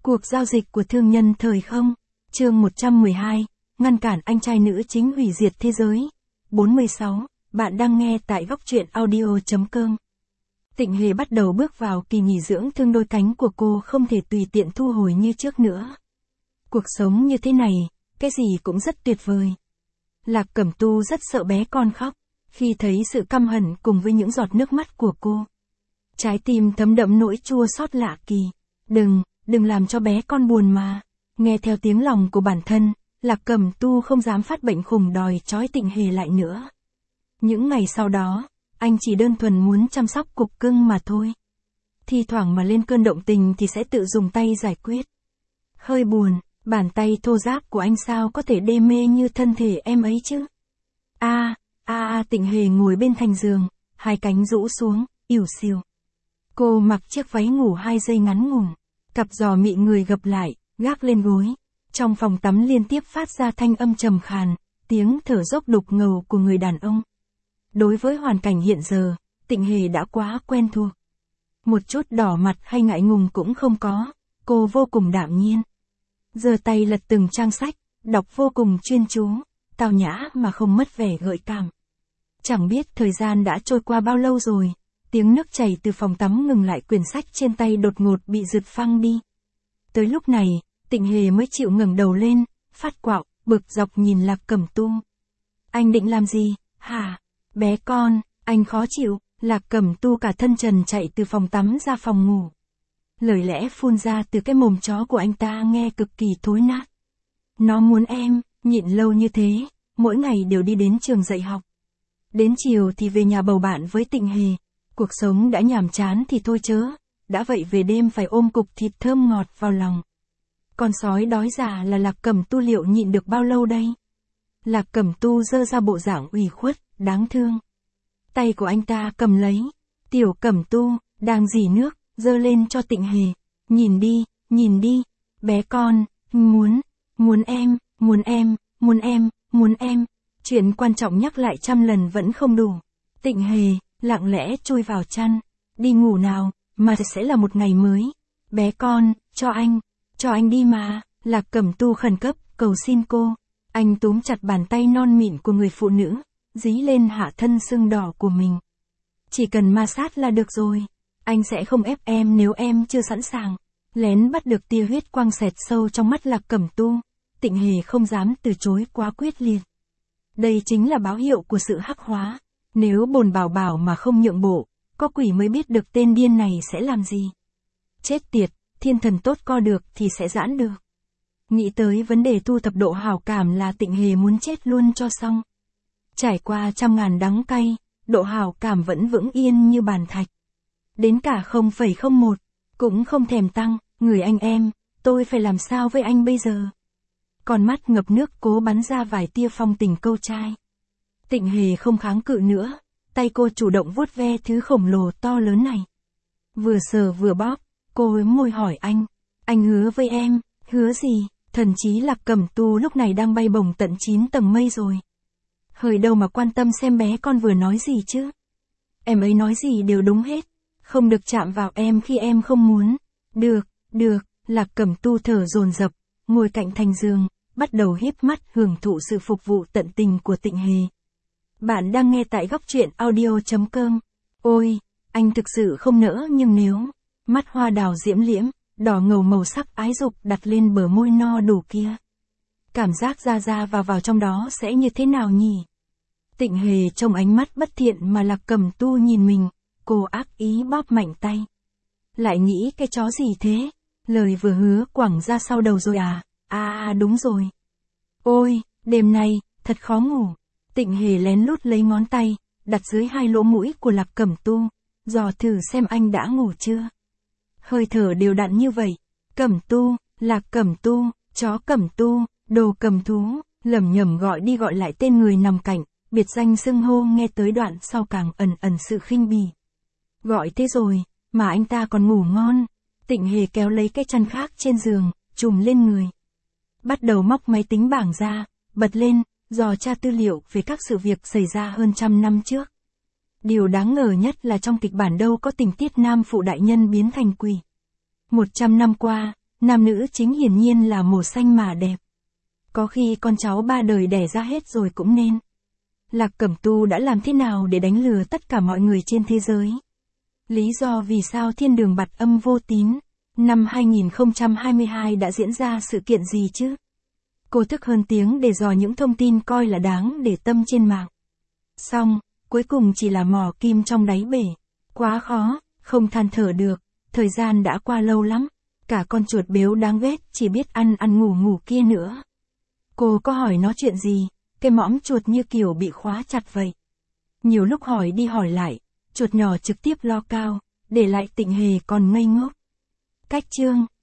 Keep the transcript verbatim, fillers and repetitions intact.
Cuộc giao dịch của thương nhân thời không, chương một trăm mười hai, ngăn cản anh trai nữ chính hủy diệt thế giới. bốn mươi sáu, bạn đang nghe tại góc truyện audio chấm com. Tịnh Hề bắt đầu bước vào kỳ nghỉ dưỡng thương đôi cánh của cô không thể tùy tiện thu hồi như trước nữa. Cuộc sống như thế này, cái gì cũng rất tuyệt vời. Lạc Cẩm Tu rất sợ bé con khóc, khi thấy sự căm hận cùng với những giọt nước mắt của cô. Trái tim thấm đẫm nỗi chua xót lạ kỳ. Đừng, đừng làm cho bé con buồn mà. Nghe theo tiếng lòng của bản thân, Lạc Cẩm Tu không dám phát bệnh khùng đòi trói Tịnh Hề lại nữa. Những ngày sau đó, anh chỉ đơn thuần muốn chăm sóc cục cưng mà thôi. Thi thoảng mà lên cơn động tình thì sẽ tự dùng tay giải quyết. Hơi buồn, bàn tay thô ráp của anh sao có thể đê mê như thân thể em ấy chứ? A, a a Tịnh Hề ngồi bên thành giường, hai cánh rũ xuống, ỉu xìu. Cô mặc chiếc váy ngủ hai dây ngắn ngủn, cặp giò mị người gập lại, gác lên gối. Trong phòng tắm liên tiếp phát ra thanh âm trầm khàn, tiếng thở dốc đục ngầu của người đàn ông. Đối với hoàn cảnh hiện giờ, Tịnh Hề đã quá quen thuộc. Một chút đỏ mặt hay ngại ngùng cũng không có, cô vô cùng đạm nhiên. Giơ tay lật từng trang sách, đọc vô cùng chuyên chú, tao nhã mà không mất vẻ gợi cảm. Chẳng biết thời gian đã trôi qua bao lâu rồi, tiếng nước chảy từ phòng tắm ngừng lại, quyển sách trên tay đột ngột bị giật phăng đi. Tới lúc này, Tịnh Hề mới chịu ngẩng đầu lên, phát quạo, bực dọc nhìn Lạc Cẩm Tu. Anh định làm gì, hả? Bé con, anh khó chịu. Lạc Cẩm Tu cả thân trần chạy từ phòng tắm ra phòng ngủ. Lời lẽ phun ra từ cái mồm chó của anh ta nghe cực kỳ thối nát. Nó muốn em, nhịn lâu như thế, mỗi ngày đều đi đến trường dạy học. Đến chiều thì về nhà bầu bạn với Tịnh Hề. Cuộc sống đã nhàm chán thì thôi chớ, đã vậy về đêm phải ôm cục thịt thơm ngọt vào lòng. Con sói đói già là Lạc Cẩm Tu liệu nhịn được bao lâu đây? Lạc Cẩm Tu giơ ra bộ dạng ủy khuất, đáng thương. Tay của anh ta cầm lấy, Tiểu Cẩm Tu, đang rỉ nước, giơ lên cho Tịnh Hề. Nhìn đi, nhìn đi, bé con, muốn, muốn em, muốn em, muốn em, muốn em. Chuyện quan trọng nhắc lại trăm lần vẫn không đủ. Tịnh Hề lặng lẽ chui vào chăn, đi ngủ nào, mà sẽ là một ngày mới. Bé con, cho anh, cho anh đi mà. Lạc Cẩm Tu khẩn cấp, cầu xin cô. Anh túm chặt bàn tay non mịn của người phụ nữ, dí lên hạ thân sưng đỏ của mình. Chỉ cần ma sát là được rồi, anh sẽ không ép em nếu em chưa sẵn sàng. Lén bắt được tia huyết quang xẹt sâu trong mắt Lạc Cẩm Tu, Tịnh Hề không dám từ chối quá quyết liệt. Đây chính là báo hiệu của sự hắc hóa. Nếu bồn bảo bảo mà không nhượng bộ, có quỷ mới biết được tên điên này sẽ làm gì. Chết tiệt, thiên thần tốt co được thì sẽ giãn được. Nghĩ tới vấn đề thu thập độ hảo cảm là Tịnh Hề muốn chết luôn cho xong. Trải qua trăm ngàn đắng cay, độ hảo cảm vẫn vững yên như bàn thạch. Đến cả không phẩy không một, cũng không thèm tăng. Người anh em, tôi phải làm sao với anh bây giờ? Con mắt ngập nước cố bắn ra vài tia phong tình câu trai. Tịnh Hề không kháng cự nữa, tay cô chủ động vuốt ve thứ khổng lồ to lớn này. Vừa sờ vừa bóp, cô hớm môi hỏi anh. Anh hứa với em, hứa gì? Thần trí Lạc Cẩm Tu lúc này đang bay bổng tận chín tầng mây rồi. Hơi đâu mà quan tâm xem bé con vừa nói gì chứ. Em ấy nói gì đều đúng hết. Không được chạm vào em khi em không muốn. Được, được, Lạc Cẩm Tu thở dồn dập, ngồi cạnh thành giường, bắt đầu híp mắt hưởng thụ sự phục vụ tận tình của Tịnh Hề. Bạn đang nghe tại góc truyện audio chấm com. Ôi, anh thực sự không nỡ nhưng nếu, mắt hoa đào diễm liễm, đỏ ngầu màu sắc ái dục đặt lên bờ môi no đủ kia. Cảm giác ra ra vào vào trong đó sẽ như thế nào nhỉ? Tịnh Hề trong ánh mắt bất thiện mà Lạc Cẩm Tu nhìn mình, cô ác ý bóp mạnh tay. Lại nghĩ cái chó gì thế? Lời vừa hứa quẳng ra sau đầu rồi à? À à đúng rồi. Ôi, đêm nay, thật khó ngủ. Tịnh Hề lén lút lấy ngón tay, đặt dưới hai lỗ mũi của Lạc Cẩm Tu, dò thử xem anh đã ngủ chưa. Hơi thở đều đặn như vậy. Cẩm Tu, Lạc Cẩm Tu, chó Cẩm Tu, đồ cầm thú, lẩm nhẩm gọi đi gọi lại tên người nằm cạnh, biệt danh xưng hô nghe tới đoạn sau càng ẩn ẩn sự khinh bỉ. Gọi thế rồi, mà anh ta còn ngủ ngon. Tịnh Hề kéo lấy cái chăn khác trên giường, trùm lên người. Bắt đầu móc máy tính bảng ra, bật lên, dò tra tư liệu về các sự việc xảy ra hơn trăm năm trước. Điều đáng ngờ nhất là trong kịch bản đâu có tình tiết nam phụ đại nhân biến thành quỷ. Một trăm năm qua, nam nữ chính hiển nhiên là màu xanh mà đẹp. Có khi con cháu ba đời đẻ ra hết rồi cũng nên. Lạc Cẩm Tu đã làm thế nào để đánh lừa tất cả mọi người trên thế giới? Lý do vì sao thiên đường bặt âm vô tín? Năm hai nghìn không trăm hai mươi hai đã diễn ra sự kiện gì chứ? Cô thức hơn tiếng để dò những thông tin coi là đáng để tâm trên mạng. Xong, cuối cùng chỉ là mò kim trong đáy bể. Quá khó, không than thở được, thời gian đã qua lâu lắm. Cả con chuột bếu đáng ghét chỉ biết ăn ăn ngủ ngủ kia nữa. Cô có hỏi nó chuyện gì, cái mõm chuột như kiểu bị khóa chặt vậy. Nhiều lúc hỏi đi hỏi lại, chuột nhỏ trực tiếp lo cao, để lại Tịnh Hề còn ngây ngốc. Cách chương